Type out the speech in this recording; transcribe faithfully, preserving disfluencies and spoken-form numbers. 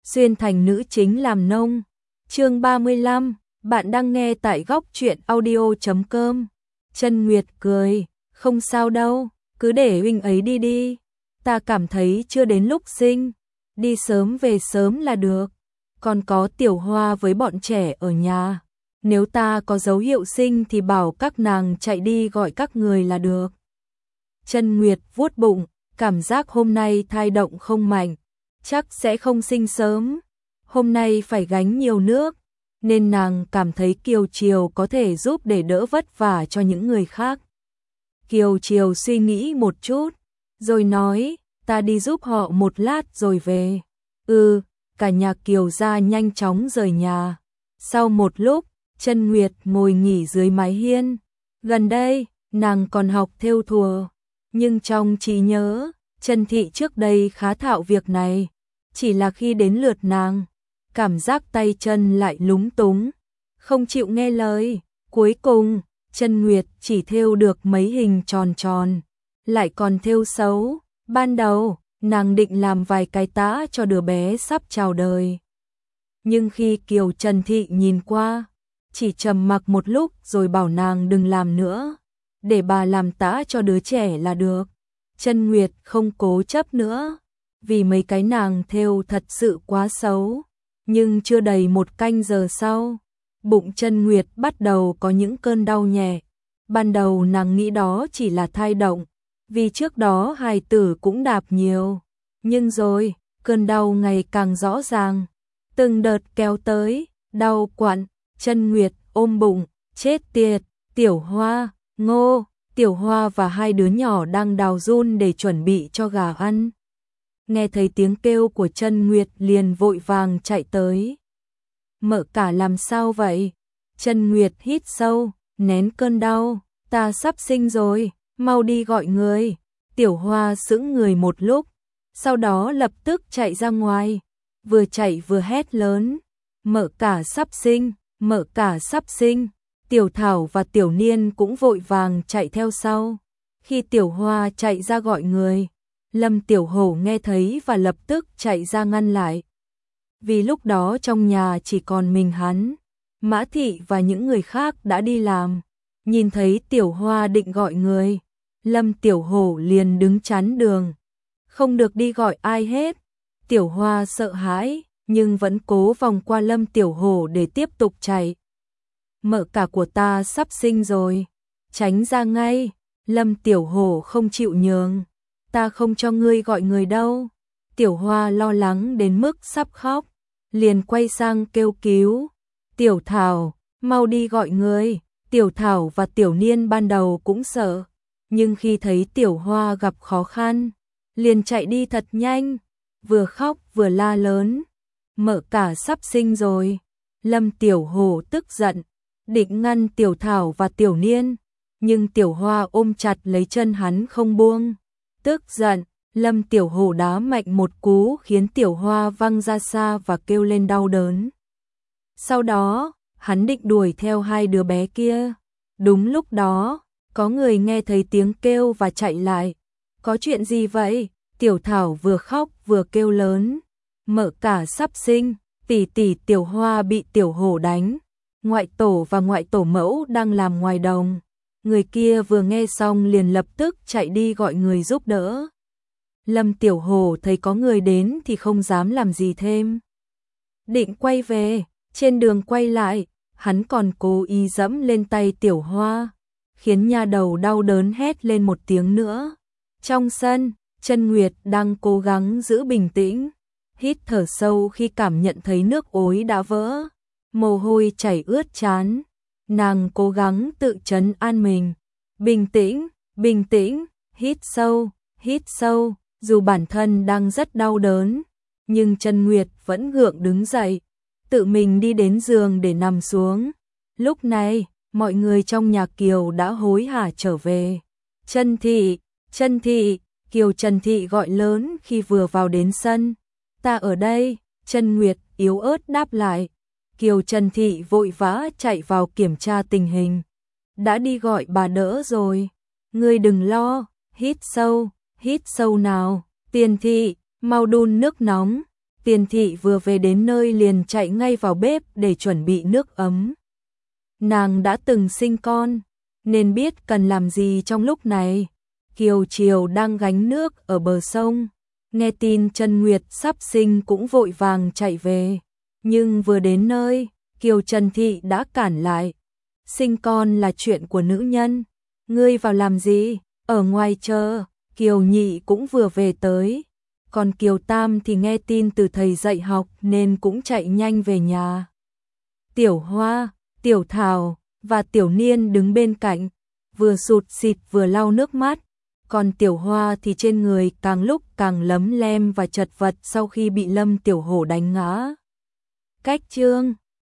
xuyên thành nữ chính làm nông. Chương ba mươi lăm, bạn đang nghe tại góc truyện audio chấm com. Chân Nguyệt cười, không sao đâu, cứ để huynh ấy đi đi. Ta cảm thấy chưa đến lúc sinh, đi sớm về sớm là được. Còn có Tiểu Hoa với bọn trẻ ở nhà. Nếu ta có dấu hiệu sinh thì bảo các nàng chạy đi gọi các người là được. Chân Nguyệt vuốt bụng, cảm giác hôm nay thai động không mạnh, chắc sẽ không sinh sớm. Hôm nay phải gánh nhiều nước, nên nàng cảm thấy Kiều Triều có thể giúp để đỡ vất vả cho những người khác. Kiều Triều suy nghĩ một chút, rồi nói, ta đi giúp họ một lát rồi về. Ừ, cả nhà Kiều gia nhanh chóng rời nhà. Sau một lúc, Chân Nguyệt ngồi nghỉ dưới mái hiên. Gần đây, nàng còn học thêu thùa, nhưng trong trí nhớ, Chân Thị trước đây khá thạo việc này. Chỉ là khi đến lượt nàng, cảm giác tay chân lại lúng túng, không chịu nghe lời. Cuối cùng, Chân Nguyệt chỉ thêu được mấy hình tròn tròn, lại còn thêu xấu. Ban đầu, nàng định làm vài cái tã cho đứa bé sắp chào đời. Nhưng khi Kiều Trần Thị nhìn qua, chỉ trầm mặc một lúc rồi bảo nàng đừng làm nữa, để bà làm tã cho đứa trẻ là được. Chân Nguyệt không cố chấp nữa, vì mấy cái nàng thêu thật sự quá xấu. Nhưng chưa đầy một canh giờ sau, bụng Chân Nguyệt bắt đầu có những cơn đau nhẹ. Ban đầu nàng nghĩ đó chỉ là thai động, vì trước đó hài tử cũng đạp nhiều. Nhưng rồi, cơn đau ngày càng rõ ràng, từng đợt kéo tới, đau quặn. Chân Nguyệt ôm bụng, chết tiệt. Tiểu Hoa, Ngô, Tiểu Hoa và hai đứa nhỏ đang đào giun để chuẩn bị cho gà ăn. Nghe thấy tiếng kêu của Chân Nguyệt liền vội vàng chạy tới. Mợ cả làm sao vậy? Chân Nguyệt hít sâu, nén cơn đau. Ta sắp sinh rồi, mau đi gọi người. Tiểu Hoa sững người một lúc, sau đó lập tức chạy ra ngoài, vừa chạy vừa hét lớn. Mợ cả sắp sinh, mợ cả sắp sinh. Tiểu Thảo và Tiểu Niên cũng vội vàng chạy theo sau. Khi Tiểu Hoa chạy ra gọi người, Lâm Tiểu Hổ nghe thấy và lập tức chạy ra ngăn lại. Vì lúc đó trong nhà chỉ còn mình hắn, Mã Thị và những người khác đã đi làm. Nhìn thấy Tiểu Hoa định gọi người, Lâm Tiểu Hổ liền đứng chắn đường, không được đi gọi ai hết. Tiểu Hoa sợ hãi, nhưng vẫn cố vòng qua Lâm Tiểu Hổ để tiếp tục chạy. Mợ cả của ta sắp sinh rồi, tránh ra ngay. Lâm Tiểu Hổ không chịu nhường. Ta không cho ngươi gọi người đâu. Tiểu Hoa lo lắng đến mức sắp khóc, liền quay sang kêu cứu. Tiểu Thảo, mau đi gọi người. Tiểu Thảo và Tiểu Niên ban đầu cũng sợ, nhưng khi thấy Tiểu Hoa gặp khó khăn, liền chạy đi thật nhanh, vừa khóc vừa la lớn. Mợ cả sắp sinh rồi. Lâm Tiểu Hổ tức giận, định ngăn Tiểu Thảo và Tiểu Niên, nhưng Tiểu Hoa ôm chặt lấy chân hắn không buông. Tức giận, Lâm Tiểu Hổ đá mạnh một cú khiến Tiểu Hoa văng ra xa và kêu lên đau đớn. Sau đó, hắn định đuổi theo hai đứa bé kia. Đúng lúc đó, có người nghe thấy tiếng kêu và chạy lại. Có chuyện gì vậy? Tiểu Thảo vừa khóc vừa kêu lớn. Mợ cả sắp sinh, tỷ tỷ Tiểu Hoa bị Tiểu Hổ đánh. Ngoại tổ và ngoại tổ mẫu đang làm ngoài đồng. Người kia vừa nghe xong liền lập tức chạy đi gọi người giúp đỡ. Lâm Tiểu Hổ thấy có người đến thì không dám làm gì thêm, định quay về. Trên đường quay lại, hắn còn cố ý dẫm lên tay Tiểu Hoa, khiến nha đầu đau đớn hét lên một tiếng nữa. Trong sân, Chân Nguyệt đang cố gắng giữ bình tĩnh, hít thở sâu khi cảm nhận thấy nước ối đã vỡ, mồ hôi chảy ướt trán. Nàng cố gắng tự trấn an mình. Bình tĩnh, bình tĩnh, hít sâu, hít sâu. Dù bản thân đang rất đau đớn, nhưng Chân Nguyệt vẫn gượng đứng dậy, tự mình đi đến giường để nằm xuống. Lúc này, mọi người trong nhà Kiều đã hối hả trở về. Chân Thị, Chân Thị, Kiều Trần Thị gọi lớn khi vừa vào đến sân. Ta ở đây. Chân Nguyệt yếu ớt đáp lại. Kiều Trần Thị vội vã chạy vào kiểm tra tình hình. Đã đi gọi bà đỡ rồi. Ngươi đừng lo, hít sâu, hít sâu nào. Tiền Thị, mau đun nước nóng. Tiền thị vừa về đến nơi liền chạy ngay vào bếp để chuẩn bị nước ấm. Nàng đã từng sinh con, nên biết cần làm gì trong lúc này. Kiều Triều đang gánh nước ở bờ sông, nghe tin Trần Nguyệt sắp sinh cũng vội vàng chạy về. Nhưng vừa đến nơi, Kiều Trần Thị đã cản lại. Sinh con là chuyện của nữ nhân, ngươi vào làm gì, ở ngoài chờ. Kiều Nhị cũng vừa về tới, còn Kiều Tam thì nghe tin từ thầy dạy học nên cũng chạy nhanh về nhà. Tiểu Hoa, Tiểu Thảo và Tiểu Niên đứng bên cạnh, vừa sụt xịt vừa lau nước mắt, còn Tiểu Hoa thì trên người càng lúc càng lấm lem và chật vật sau khi bị Lâm Tiểu Hổ đánh ngã. Cách chương